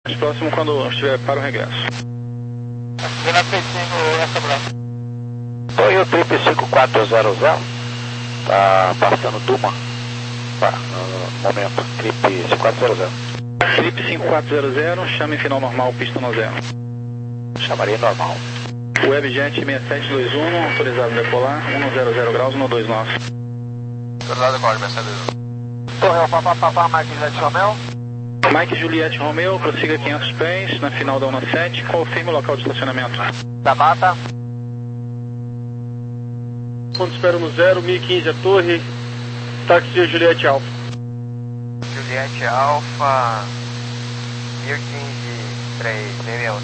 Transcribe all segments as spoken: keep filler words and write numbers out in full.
Próximo quando estiver para o regresso. Vila Peitinho, essa braço. Oi, o Trip cinco quatro zero zero. Tá passando Duma. Tá, no momento. Trip cinco quatro zero zero. Trip cinco quatro zero zero, chame final normal, pista no zero. Chamaria normal. Webjet seis sete dois um, autorizado a decolar, cento graus, um dois nove. Autorizado a decolar, Mercedes. Torreu, papapá, Mike Juliette Romeo. Mike Juliette Romeo, prossiga quinhentos pés, na final da sete, confirme o local de estacionamento. Da Mata. Ponto espero no zero, mil e quinze a torre, táxi Juliette Alfa. Juliette Alfa, mil e quinze, três, meio meio.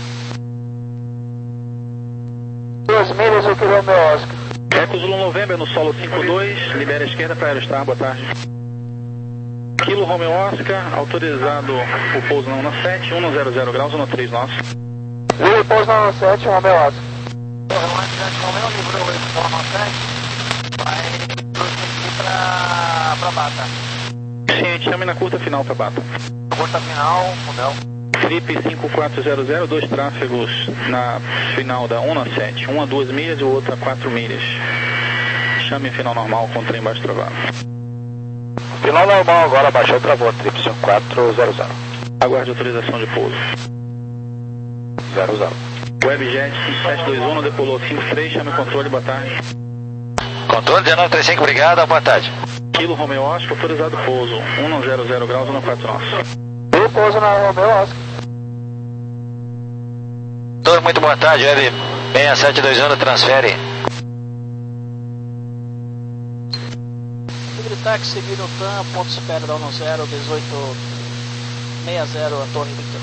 Duas milhas o quilômetro Oscar. Eco Zulu November no solo cinco dois, libera a esquerda para Aerostar, boa tarde. Kilo Romeo Oscar, autorizado o pouso na sete, cento graus, um três nove. Zulu pouso na sete, Romeo Oscar. O Romeo livrou esse forma sete, vai prosseguir para pra Bata. Ciente, chame na curta final para Bata. Curta final, Romeo. Trip cinco quatro zero zero, dois tráfegos na final da sete, um a duas milhas e o outro a quatro milhas. Chame final normal com o trem baixo travado. Final normal agora, baixou, travou, Trip cinco quatro zero zero. Aguarde autorização de pouso. zero zero. Webjet cinco sete dois um, decolou cinco três, chame o controle, boa tarde. Controle dezenove trinta e cinco, obrigado, boa tarde. Kilo Romeo Oscar, autorizado pouso, cento graus, um quatro nove. Zulu pouso na Romeo Oscar. Todo muito boa tarde, Web seis sete dois um, transfere. Táxi seguindo o T A M, ponto espera da zero, dezoito sessenta, a Torre Victor.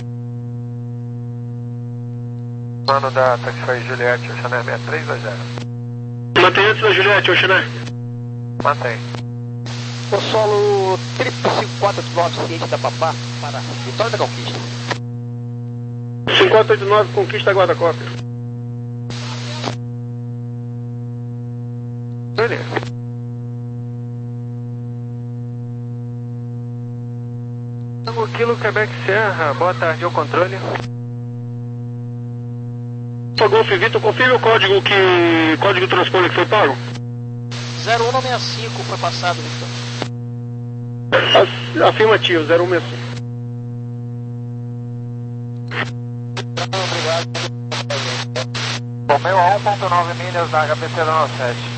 Mano da Taxify Juliette, Oceané seis três dois zero. Mantém antes da Juliette, Oceané. Mantém. O solo Trip cinco quatro oito nove, ciente da Papá, para Vitória da Conquista. cinco quatro oito nove, conquista guarda-cópia. Beleza. Tango Kilo Quebec Serra, boa tarde, ao controle. Golf Vitor, confirme o código que. Código de transponder que foi pago? zero um seis cinco foi passado, Victor. Afirmativo, zero um seis cinco. Obrigado. Romeo a um ponto nove milhas da H P C da sete.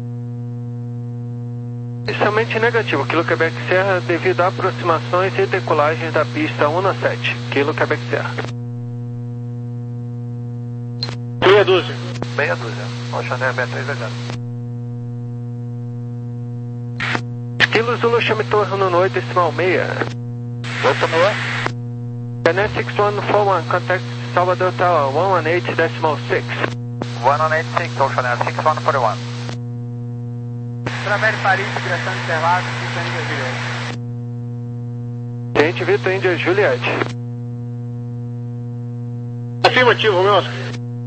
Inicialmente negativo, Kilo Quebec Serra, devido a aproximações e decolagens da pista sete, Kilo Quebec Serra. Meia dúzia. Meia dúzia, Oceané seis três dois zero. Kilo Zulu, chame torre no oito, decimal meia. Oito meia. Canet seis um quatro um, contact Salvador Tower, cento e dezoito decimal seis. cento e dezoito seis, Oceané seis um quatro um. Travere Paris, direção de Interlagos, Vitor Índia Juliette. Gente, Vitor Índia Juliette. Afirmativo, Romeo Oscar.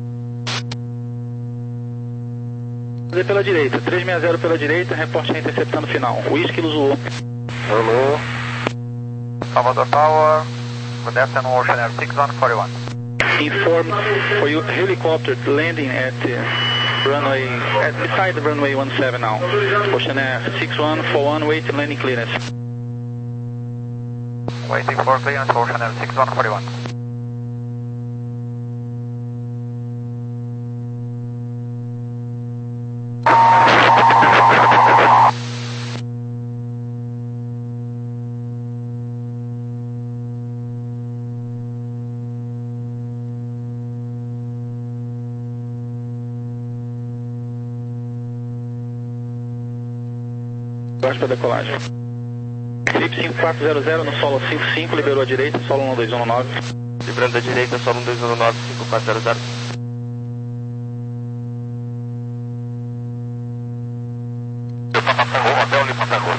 Fazer pela direita, trezentos e sessenta pela direita, reporte interceptando final. Whisky Zulu. Alô. Salvador Tower, good afternoon, Oceaner seis um quatro um. Inform for you helicopter landing at uh, runway, at beside the runway seventeen now. Oceaner six one four one, waiting landing clearance. Waiting for clearance, Oceaner six one four one. Baixo para decolagem. Trip cinco quatro zero zero no solo cinco cinco, liberou a direita, solo um dois um nove. Librando da direita, solo um dois um nove, cinco quatro zero zero. Hotel Lima Tango.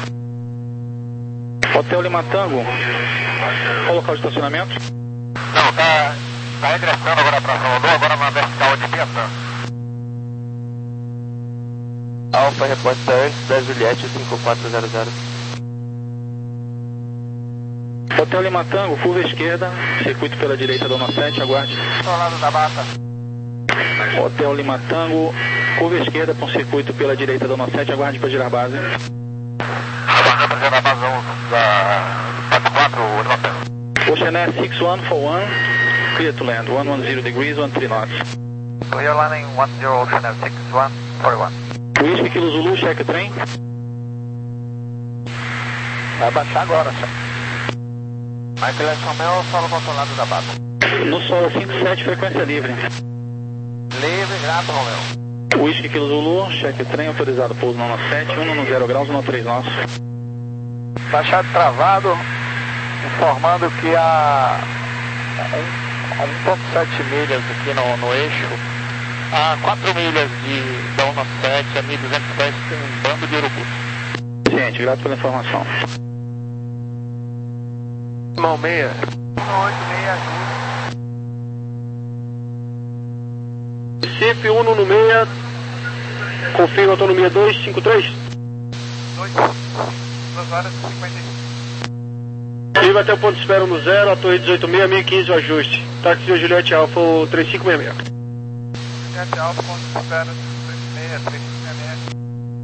Hotel Lima Tango. Qual o local de estacionamento? Não, tá, tá regressando agora para Salvador, agora na vertical de Piatã. Alfa reporta antes da Juliette cinco quatro zero zero. Hotel Lima Tango, curva esquerda, circuito pela direita da Dona sete, aguarde. Ao lado da bata. Hotel Lima Tango, curva esquerda com circuito pela direita da Dona sete, aguarde para girar base. Aguardando para girar base da quatro quatro, Ocean Air six one four one, clear to land, one ten degrees, thirteen knots. We are landing one zero Ocean Air six one four one. Whisky Kilo Zulu, check o trem. Vai baixar agora, senhor. Michael Romeo, solo controlado da bata. No solo cinco sete, frequência livre. Livre, grato, Romeo. Whisky Kilo Zulu, check o trem, autorizado pouso na Dona sete, um no zero graus, três nós. Baixado travado, informando que a um ponto sete milhas aqui no, no eixo, a quatro milhas de, da um sete, a mil e duzentos pés, tem um bando de urubus. Ciente, grato pela informação. Mão meia. um oito seis, Recife, um no meia, confirma autonomia dois cinco três. duas horas e cinquenta e cinco. Iba até o ponto de espera no zero, a torre dezoito seis, mil e quinze o ajuste. Táxi Juliette Alfa, três cinco seis seis. Juliette Alfa, ponto de espera, três seis, três cinco seis seis.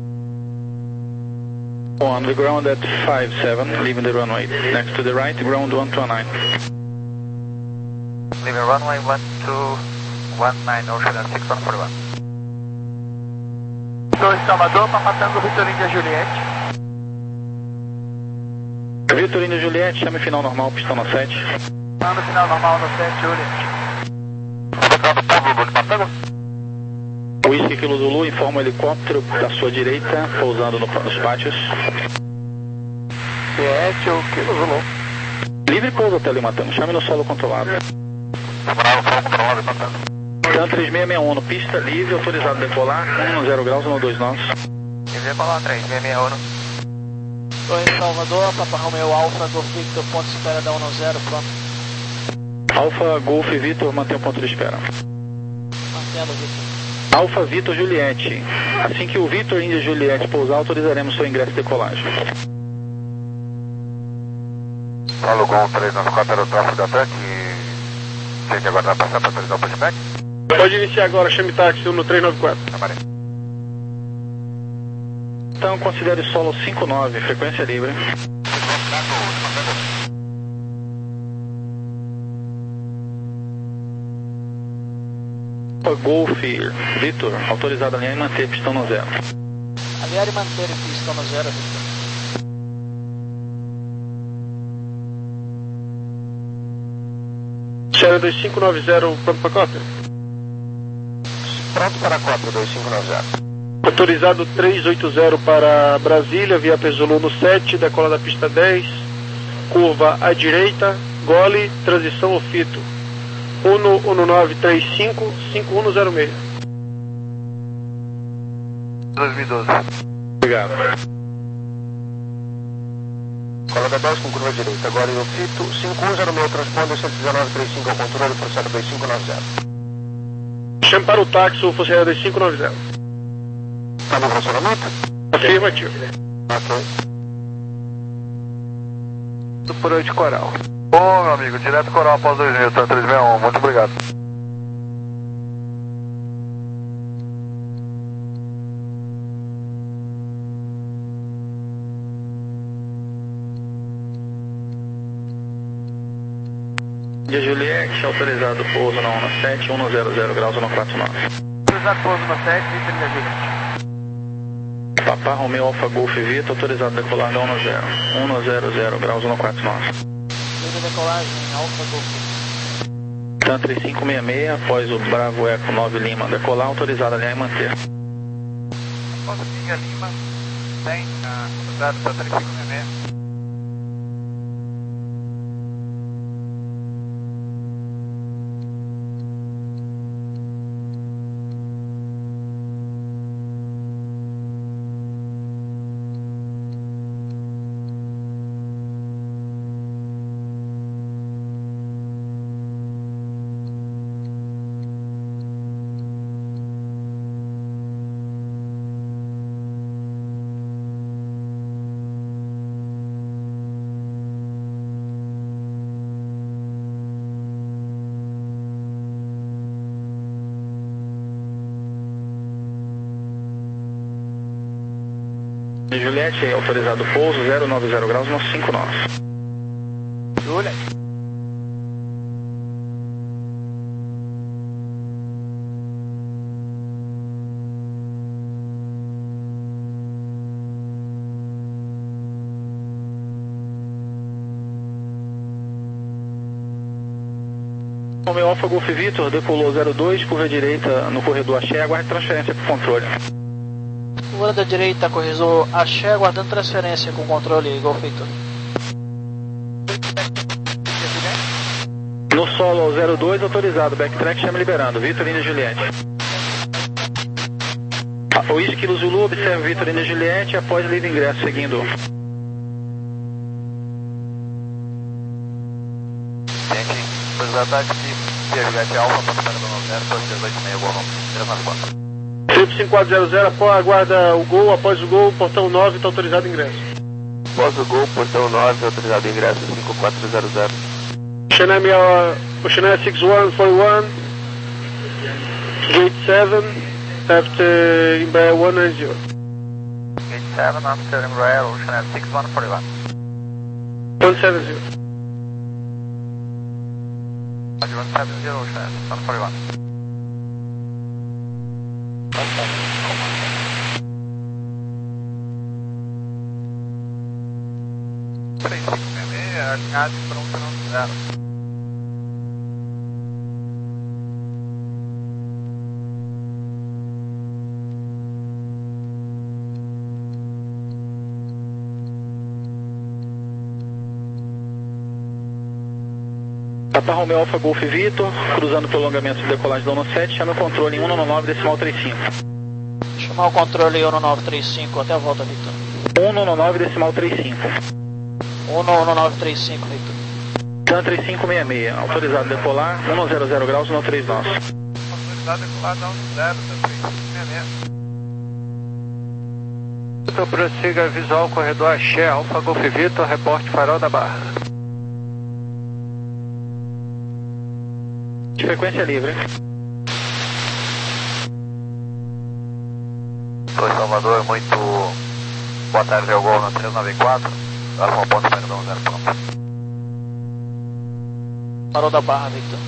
On the ground at five seven, leaving the runway. Next to the right, ground one two nine. Leaving runway one two one nine Ocean Air six one four one. dois Salvador, Papa Tango, Vitor Índia Juliette. Vitor Índia Juliette, chame final normal, pistão na sete. Manda final normal no sete, Juliette. Tocando povo do Lima Tango. Whisky Kilo Zulu, informa o helicóptero da sua direita, pousando no, nos pátios. Sete, o Kilo Zulu. Livre pouso até Lima Tango, chame no solo controlado. Bravo, solo controlado, Lima Tango. Dan três seis seis um no pista livre, autorizado a decolar, um no zero graus, um no dois nós. Envia para lá, três seis seis um. Torre Salvador, Papa Romeo Alfa, Golf Victor, ponto de espera da um zero, pronto. Alfa Golf Vitor, mantém o ponto de espera. Mantendo, Victor. Alfa Vitor Juliette. Assim que o Vitor Índia Juliette pousar, autorizaremos seu ingresso e decolagem. Alô, Gol três nove quatro, aerotrafo da T E C, e tem que aguardar passar para autorizar o pushback. Pode iniciar agora, chame táxi no três nove quatro. Amaré. Então considere solo cinco nove, frequência livre. Golf Vitor, autorizado a alinhar e manter pistão no zero. Alinhar e manter pistão no zero, Victor. Sierra dois cinco nove zero, pronto para cópia. Pronto para a cópia, dois cinco nove zero. Autorizado três oito zero para Brasília, via Pesolou no sete, decola da pista dez, curva à direita, gole, transição ao fito. um um nove três cinco cinco um zero seis. dois mil e doze. Obrigado. Cola da dez com curva direita, agora no fito, cinco um zero seis, transponder cento e dezenove trinta e cinco ao controle, forçado dois cinco nove zero. Chame para o táxi, o Força dois cinco nove zero. Está no funcionamento? Afirmativo. Ok. Do por oito Coral. Ô, meu amigo, direto Coral após dois mil, tá três seis um, muito obrigado. Índia Juliette, autorizado pouso na um sete, um no zero zero graus, um no quatro nove. Autorizado pouso no sete, Vitor Índia Juliette. Papa Romeo Alfa Golf Vitor, autorizado a decolar da um no zero, um no zero zero graus, um no quatro nove. Livre decolagem, Alfa Golf. TAN três cinco seis seis, após o Bravo Eco nove Lima decolar, autorizado a alinhar e manter. Ponto Pinga Lima, tem, autorizado para três cinco seis seis. Juliette, autorizado pouso, zero nove zero graus, no cinco nós. Juliette. Romeo Alfa Golf Victor, decolou zero dois, curva direita no corredor Axé, aguarde transferência para o controle. Curva da direita, corredor Axé, aguardando transferência com controle, Golf Victor. No solo zero dois, autorizado, backtrack, chama liberando, Victor India Juliette. O Esquilo Zulu, observe Victor India Juliette, após livre ingresso, seguindo. Os ataques de Juliette Alfa, para o número zero, dois dezoito e meio, gol três nove quatro. Felipe cinco quatro zero zero, após, aguarda o gol, após o gol, portão nove, está autorizado ingresso. Após o gol, portão nove, autorizado ingresso, cinco quatro zero zero. Chennai, Chennai six one four one, gate seven, after Embraer one nine zero. Gate seven, after Embraer, Chennai six one four one. one seven zero. one seven zero, Chennai six one four one. três cinco seis seis, alinhado para um zero. Tata Romeo Alfa Golf Victor, cruzando o prolongamento de decolagem da um sete, chama o controle em um nove nove decimal trinta e cinco. Chamar o controle um nove três cinco, até a volta, Victor. um nove nove decimal trinta e cinco. um nove três cinco, Victor. Tan três cinco seis seis, autorizado decolar, um zero zero graus, no três nós. Autorizado decolar da um zero, três cinco seis seis. Então prossiga visual corredor Axé, Alfa Golf Victor, reporte farol da Barra. De frequência livre. Oi, Salvador, muito boa tarde ao gol na três nove quatro. Alfa ponto, perdão, zero ponto. Farol da Barra, Victor.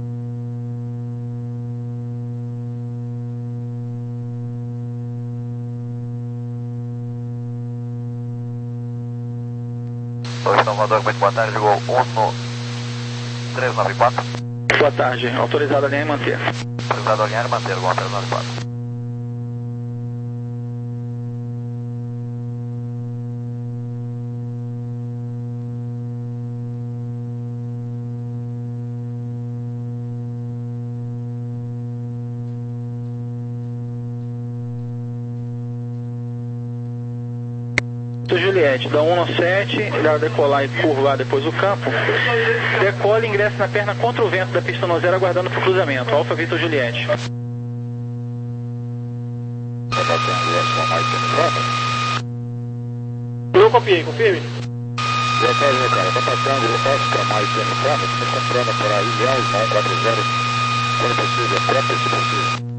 Oi, Salvador, muito boa tarde, gol um no três nove quatro. Boa tarde, autorizado a alinhar e manter. Autorizado a alinhar e manter, gol três nove quatro. Juliette, da um sete, irá decolar e curvar depois o campo. Decola e ingressa na perna contra o vento da pista no zero, aguardando para o cruzamento. Alfa Victor Juliette. Não copiei, confirme. Boa tarde, meu cara. Tá passando Oscar Mike uniforme, se encontrando por aí, Leal, quatro zero, quando possível, próprio se possível.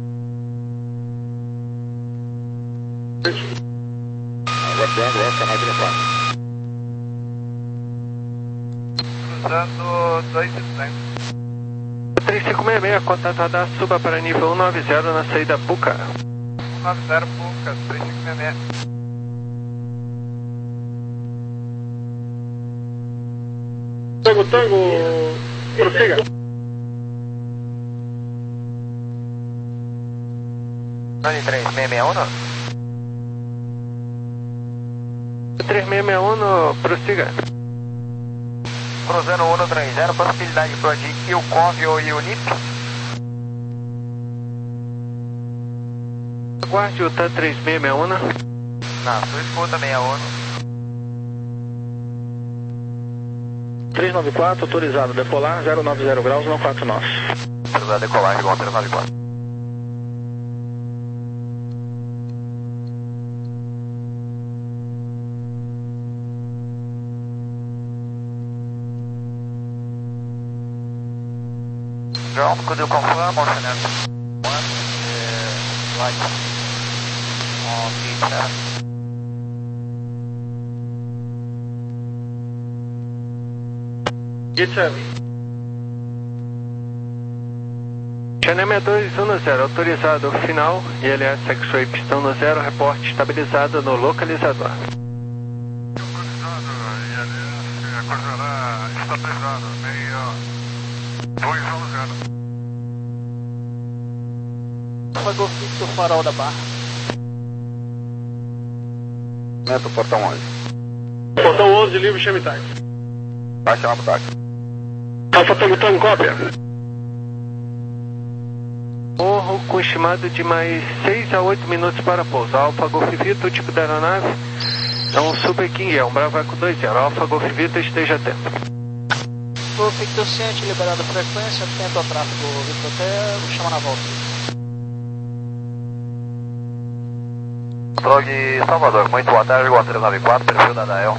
Aguardando Oscar Mike uniforme. Cruzando dois duzentos. três cinco seis seis, contatada, suba para nível um nove zero na saída Puca. um nove zero Puca, três cinco seis seis. Tango, tango, prossiga. três seis seis um, três seis seis um, prossiga. cruzando um três zero, possibilidade de Prodic, o Convio e o N I P. Aguarde o T A três seis seis um. Na sua escuta, seis um. três nove quatro, autorizado decolar, zero nove zero graus, no quatro nós. Autorizado decolar, igual três nove quatro. John, could you confirm or Channel one, uh, right on gate seven? Gate sete. Channel sessenta e dois um zero, autorizado final, I L S X-Ray pistão no zero, reporte estabilizado no localizador. Autorizado, I L S, coordenar estabilizado, seis dois um zero. Apagou fixo o farol da barra. Meta o portão onze. Portão onze, livre, chame táxi. Vai chamar pro táxi. Alfa Tango Tango, cópia. Morro com estimado de mais seis a oito minutos para pouso. Alfa Golf Vito, o tipo da aeronave é um Super King, é um Bravo Eco dois zero. Alfa Golf Vito, esteja atento. Golf Victor ciente, liberado a frequência, atento ao tráfego Victor até me chama na volta. Controle de Salvador, muito boa tarde, Gol três nove quatro, perfil da Dael.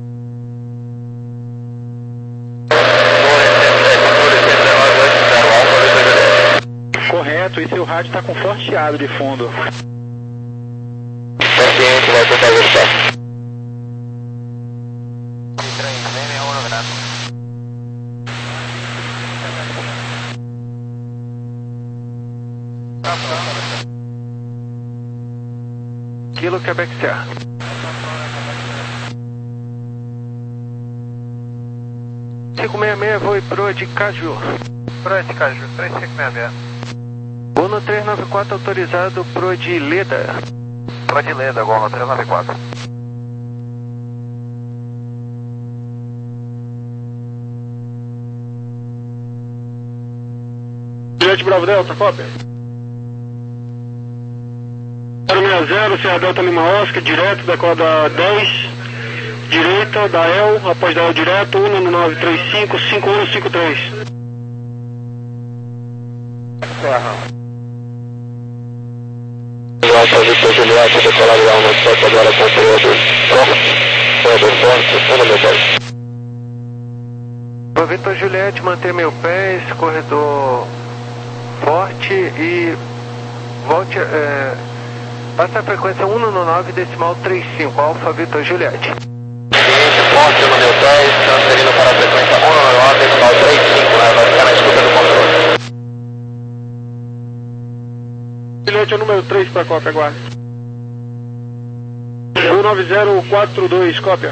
Correto, e seu rádio está com forte chiado de fundo. Paciente, vai tentar ajustar. Kilo Quebec Serra. cinco seis seis, voo pro de Caju. Pro de Caju, três cinco seis seis. Uno três nove quatro autorizado pro de Leda. Pro de Leda, Gol no três nove quatro. Jet Bravo Delta, cópia. zero seis zero, Serra Delta Lima Oscar, direto da corda dez, direita, da El, após da El direto, um nove três cinco, cinco um cinco três. Serra. Alfa Victor Juliette, decolar o Alma Forte agora com conteúdo forte, forte, um meu pés. Alfa Victor Juliette, manter mil pés, corredor forte e volte, é, passa a frequência um nove decimal trinta e cinco, Alfa Victor Juliette. Seguinte, forte no meu pés, transferindo para a frequência um nove decimal trinta e cinco, né? Vai ficar na escuta do controle. Juliette é o número três para cópia, aguarde. um nove zero quatro dois, cópia.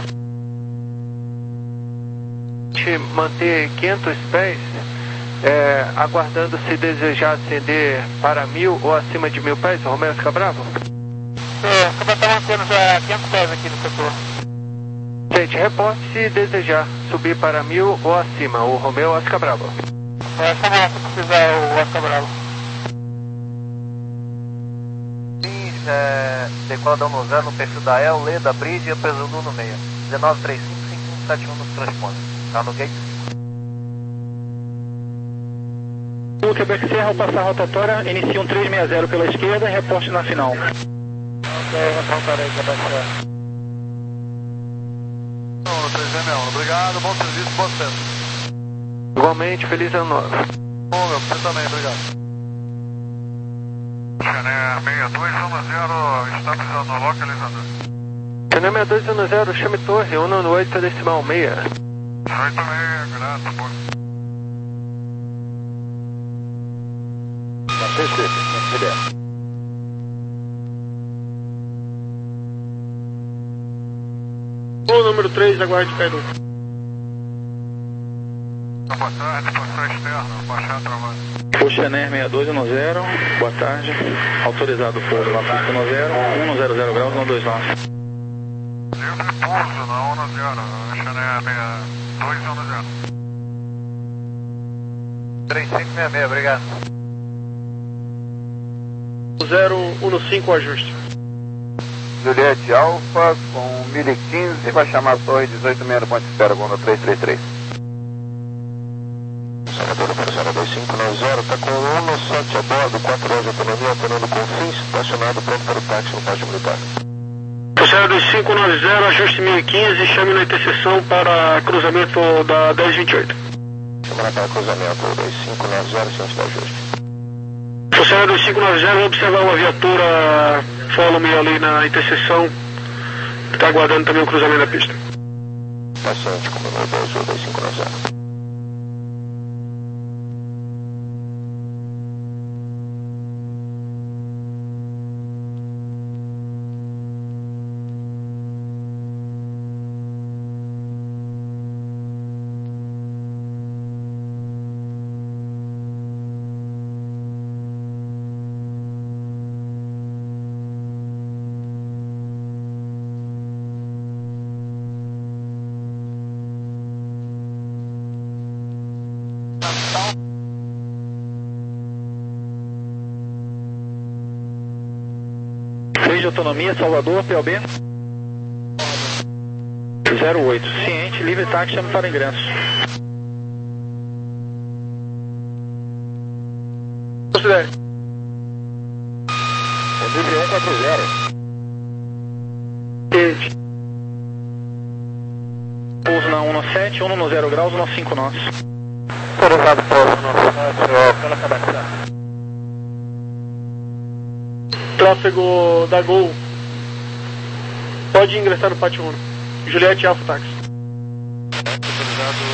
Manter quinhentos pés, é, aguardando se desejar ascender para mil ou acima de mil pés, Romeo fica bravo? É, acaba está mantendo já quinhentos pés aqui no setor. Gente, reporte se desejar subir para mil ou acima, o Romeo Oscar Bravo. É, chama se precisar o Oscar Bravo. É, decoladão no zero, no perfil da El, Leda, Bridge e peso no meio. um nove três cinco, cinco um sete um nos transpões. Tá no gate cinco. O Quebec Serra, ao passar a rotatória, inicia um três seis zero pela esquerda e reporte na final. Ok, reportar aí, Quebec Serra. Não, três seis um, obrigado, bom serviço, bom tempo. Igualmente, feliz ano novo. Bom, meu, você também, obrigado. Channel seis dois um zero, estabilizando no localizador. Channel sessenta e dois um zero, chame torre, um oito decimal seis. oito seis, grato, bom. O número três, aguarde Cairu. Boa tarde, posição externa, baixar travado. O Channel sessenta e dois um zero, boa tarde. Autorizado pouso na pista no zero, um zero zero graus, no dois nove. Livre pouso na um zero, Channel sessenta e dois um zero. três cinco seis seis, obrigado. zero um cinco, ajuste. Juliette Alfa com mil e quinze, vai chamar a torre dezoito meia no ponto de espera, Gol no três três três. Salvador para zero dois cinco nove zero, está com um sete a bordo, quatro horas de autonomia, operando com fins, estacionado pronto para o táxi no página militar. zero dois cinco nove zero, ajuste mil e quinze, chame na interseção para cruzamento da dez vinte e oito. Chamada para cruzamento dois cinco nove zero, ciência de ajuste. zero dois cinco nove zero, observar uma viatura follow-me ali na interseção, está aguardando também o cruzamento da pista. Paciente, como dois dois cinco nove zero. de autonomia, Salvador, P O B? zero oito. Ciente, livre táxi, chame para ingresso. Considere. Conduze cento e quarenta. Ciente. Pouso na cento e sete, cento e zero graus, cento e cinco nós. Autorizado pouso no sete, pela cabeça. Tráfego da Gol. Pode ingressar no pátio um. Juliette Alfa Táxi. Autorizado.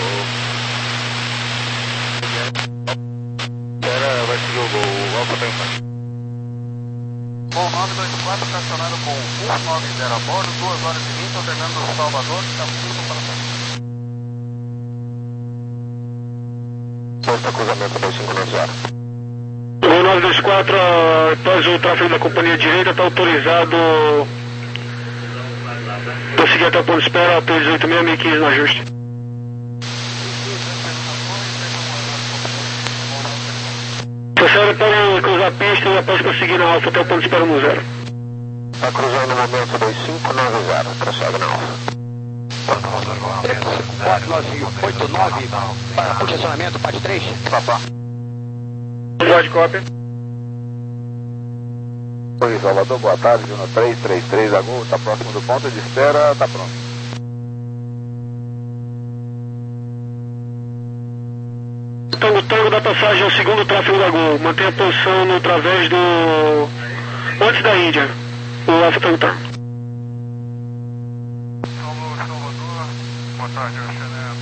Era, vai seguir o Gol, o Alfa tá em paz. Gol nove dois quatro, estacionado com cento e noventa a bordo, duas horas e vinte, alternando o Salvador, Campinas para São Posto cruzamento dois cinco nove zero. Gol nove dois quatro, após o tráfego da companhia direita, está autorizado prosseguir até o ponto de espera, P dezoito seis, mil e quinze no ajuste. Procede para cruzar a pista e após prosseguir na Alfa até o ponto de espera no zero. Está cruzando no momento dois cinco nove zero, prossegue na Alfa. quatro nove oito nove para posicionamento, parte três. Papá. Pode cópia. Oi, Salvador, boa tarde, um três três três, a Gol, está próximo do ponto de espera, está pronto. Tango Tango da passagem ao segundo tráfego da Gol. Mantenha a posição no través do... antes da Índia. O Alfa Tango Tango. Salvador, boa tarde, a Xené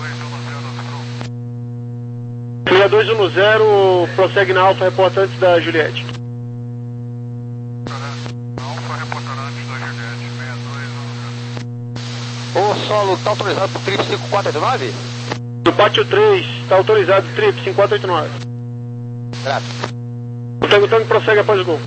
seis dois um zero, prossegue na Alfa, reporta antes da Juliette. Alfa reportará antes da Juliette, seis dois um zero. O solo está autorizado por trip cinco quatro oito nove? No pátio três, está autorizado trip cinco quatro oito nove. Grato. O Tango Tango prossegue após o gol.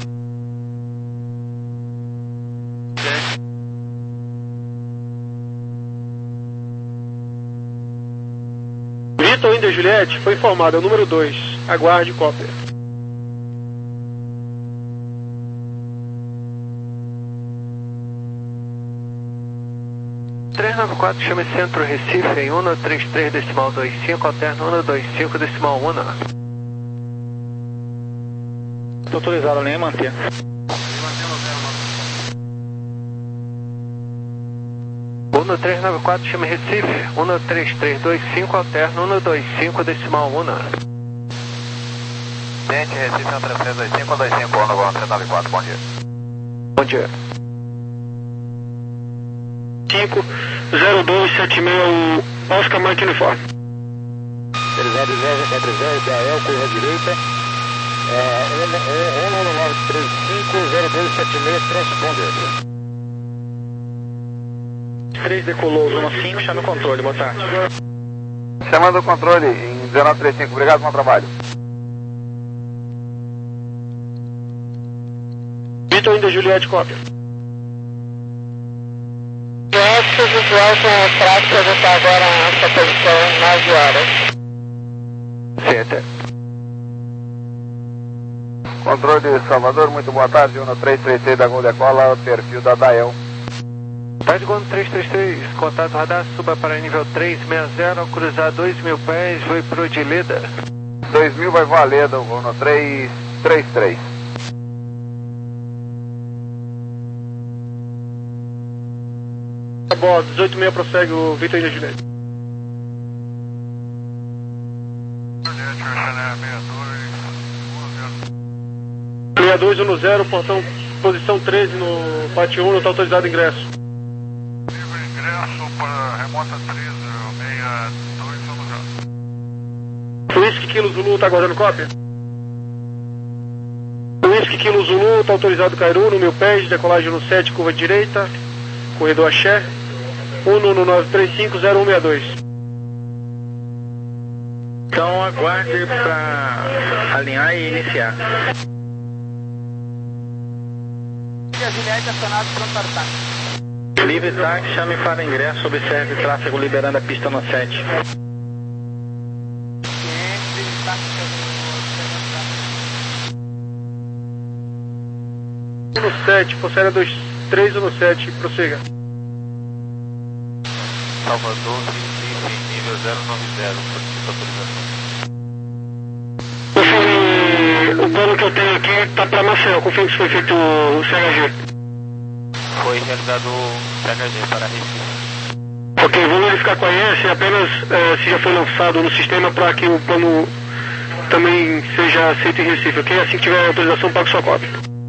Vitor Índia Juliette foi informado, é o número dois. Aguarde cópia. três nove quatro, chame Centro Recife em cento e trinta e três decimal vinte e cinco, alterno cento e vinte e cinco decimal um. Estou autorizado a linha manter. cento e três nove quatro, chame Recife, cento e trinta e três vinte e cinco, alterno cento e vinte e cinco decimal um. Gente, Recife cento e trinta e três vinte e cinco, vinte e cinco, ano, cento e nove quatro, bom dia. Bom dia. cinco zero dois sete seis, Oscar Mike Uniforme. zero zero zero zero, B A L, curva direita. É, um nove nove três cinco zero dois sete seis, transponder. três decolou, zona cinco, chame o controle, boa tarde. Chamando o controle em dezenove trinta e cinco, obrigado, bom trabalho. Vitor Índia Juliette, cópia. Nosso visual com o tráfego está agora nessa posição, nove horas. Certo. Controle de Salvador, muito boa tarde, cento e três três seis da Gol Decola, perfil da Dael. Tarde Gol três três três, contato radar, suba para nível três seis zero, ao cruzar dois mil pés, foi pro de Leda. dois mil vai voar Leda, voo no três três três. Tá bom, dezoito seis prossegue o Vitor Índia Juliette. Juliette, a Xené seis dois um zero. seis dois um zero, portão, posição treze no pátio um, não está autorizado ingresso. Livre ingresso para remota treze, seis dois um zero. Whisky Kilo Zulu está aguardando cópia? Whisky Kilo Zulu está autorizado Cairu, no mil pés, decolagem no sete, curva direita, corredor Axé, um nove três cinco zero um seis dois. Então aguarde para alinhar e iniciar. Juliette acionado, pronto para o táxi. Livre táxi, chame para ingresso, observe tráfego liberando a pista no sete. um no sete, Força Aérea dois três um no sete, prossiga. Salvador, Recife, nível zero nove zero, O plano que eu tenho aqui está para Maceió, confirme se foi feito o C H G. Foi realizado o C H G para Recife. Ok, vou verificar com a I S apenas eh, se já foi lançado no sistema para que o plano também seja aceito em Recife, ok? Assim que tiver autorização, pague sua cópia.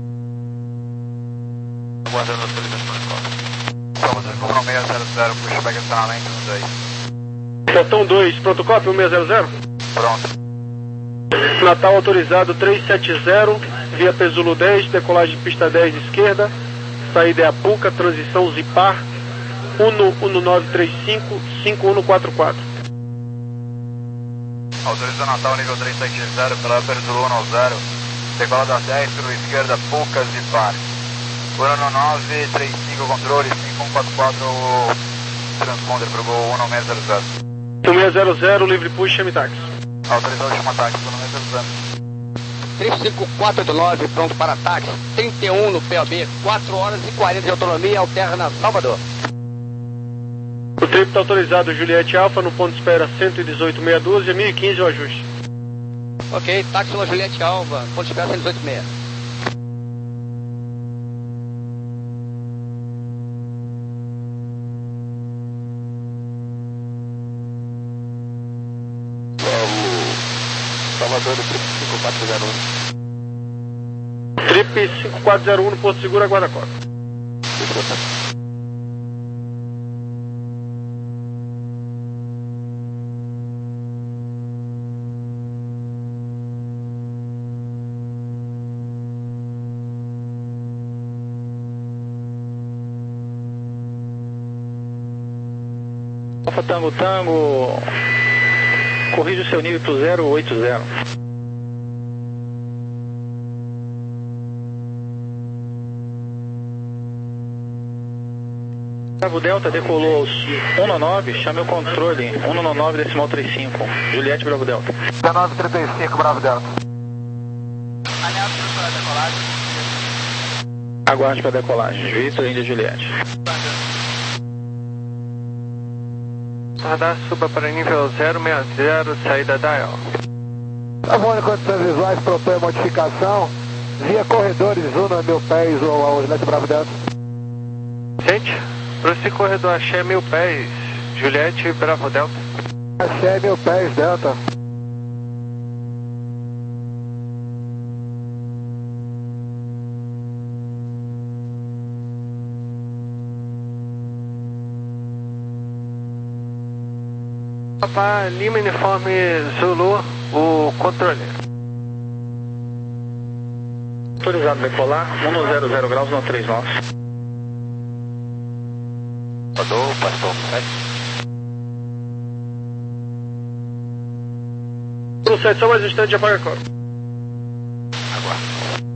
Aguardando a autorização de cópia. Salvador, Cobral seis zero zero, pushback está na England aí. Platão dois, pronto, cópia, um seis zero zero? Pronto. Natal autorizado três sete zero, via Pezulo dez, decolagem pista dez esquerda, saída é Apuca, transição Zipar, um um nove três cinco, cinco um quatro quatro. Autoriza Natal nível três sete zero para Pezulo um zero, decolada dez, pela esquerda, Apuca, Zipar. um nove três cinco, controle, cinco um quatro quatro, transponder para o Gol um seis zero zero. um seis zero zero, livre push, chame-táxi. Autorizado de chama ataque, um seis zero zero. três cinco quatro oito nove, pronto para ataque, trinta e um no P O B, quatro horas e quarenta de autonomia, alterna Salvador. O trip está autorizado, Juliette Alfa, no ponto de espera cento e dezoito meia dúzia, mil e quinze o ajuste. Ok, táxi na Juliette Alfa, ponto de espera cento e dezoito meia. Salvador, trip cinco quatro zero um. Trip cinco quatro zero um no Porto Seguro, aguarda a cota. Alfa Tango Tango, corrija o seu nível para o zero oito zero. Bravo Delta decolou aos um nove, chame o controle, um nove decimal trinta e cinco, Juliette Bravo Delta. dezenove trinta e cinco, Bravo Delta. Alinhado para a decolagem. Aguarde para a decolagem, Vitor Índia Juliette. Radar suba para nível zero seis zero, saída dial. Avone condições visuais, propõe modificação via corredores Zuna, Mil Pés ou ao Juliette Bravo Delta. Gente, para esse corredor Axé Mil Pés, Juliette Bravo Delta. Axé Mil Pés, Delta. Papa Lima Uniforme Zulu, o controle. Autorizado decolar, um zero zero graus no três nove. Rodou, passou, sete. No sete, só mais um instante, apaga a cota. Aguardo.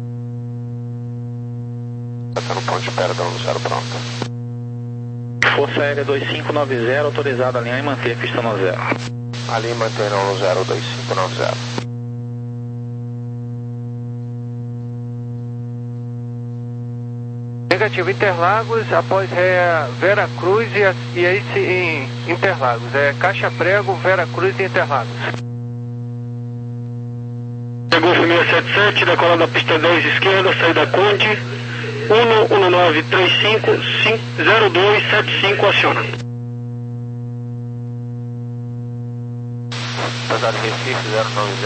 Está no ponto de espera da um zero pronta. Força Aérea dois cinco nove zero, autorizado a alinhar e manter a pista no zero. Ali mantendo um zero dois cinco nove zero. Negativo, Interlagos, após é Vera Cruz e, e aí se, em Interlagos. É Caixa Prego, Vera Cruz e Interlagos. Pegou o seis sete sete, decolando da pista dez esquerda, saída Conde. um um nove três cinco, zero dois sete cinco, aciona. Pesado Recife, zero nove zero.